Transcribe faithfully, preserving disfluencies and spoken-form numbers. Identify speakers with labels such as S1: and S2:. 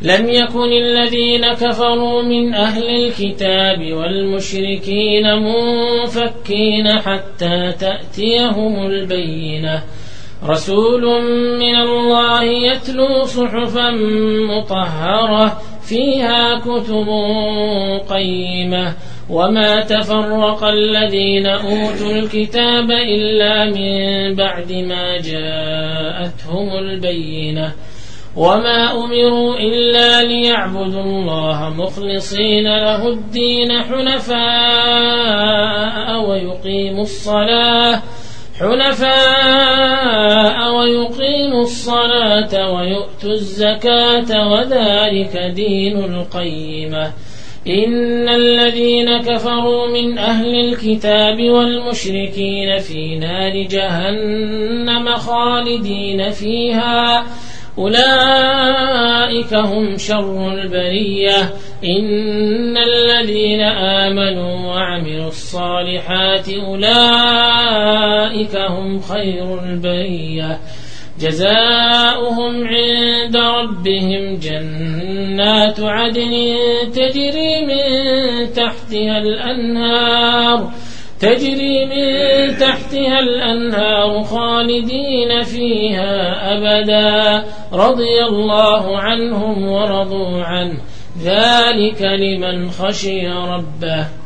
S1: لم يكن الذين كفروا من أهل الكتاب والمشركين منفكين حتى تأتيهم البينة رسول من الله يتلو صحفا مطهرة فيها كتب قيمة وما تفرق الذين أوتوا الكتاب إلا من بعد ما جاءتهم البينة وما أمروا إلا ليعبدوا الله مخلصين له الدين حنفاء ويقيموا الصلاة حنفاء ويقيموا الصلاة ويؤتوا الزكاة وذلك دين القيمة إن الذين كفروا من أهل الكتاب والمشركين في نار جهنم خالدين فيها أولئك هم شر البرية إن الذين آمنوا وعملوا الصالحات أولئك هم خير البرية جزاؤهم عند ربهم جنات عدن تجري من تحتها الأنهار تجري من تحتها الأنهار خالدين فيها أبدا رضي الله عنهم ورضوا عنه ذلك لمن خشي ربه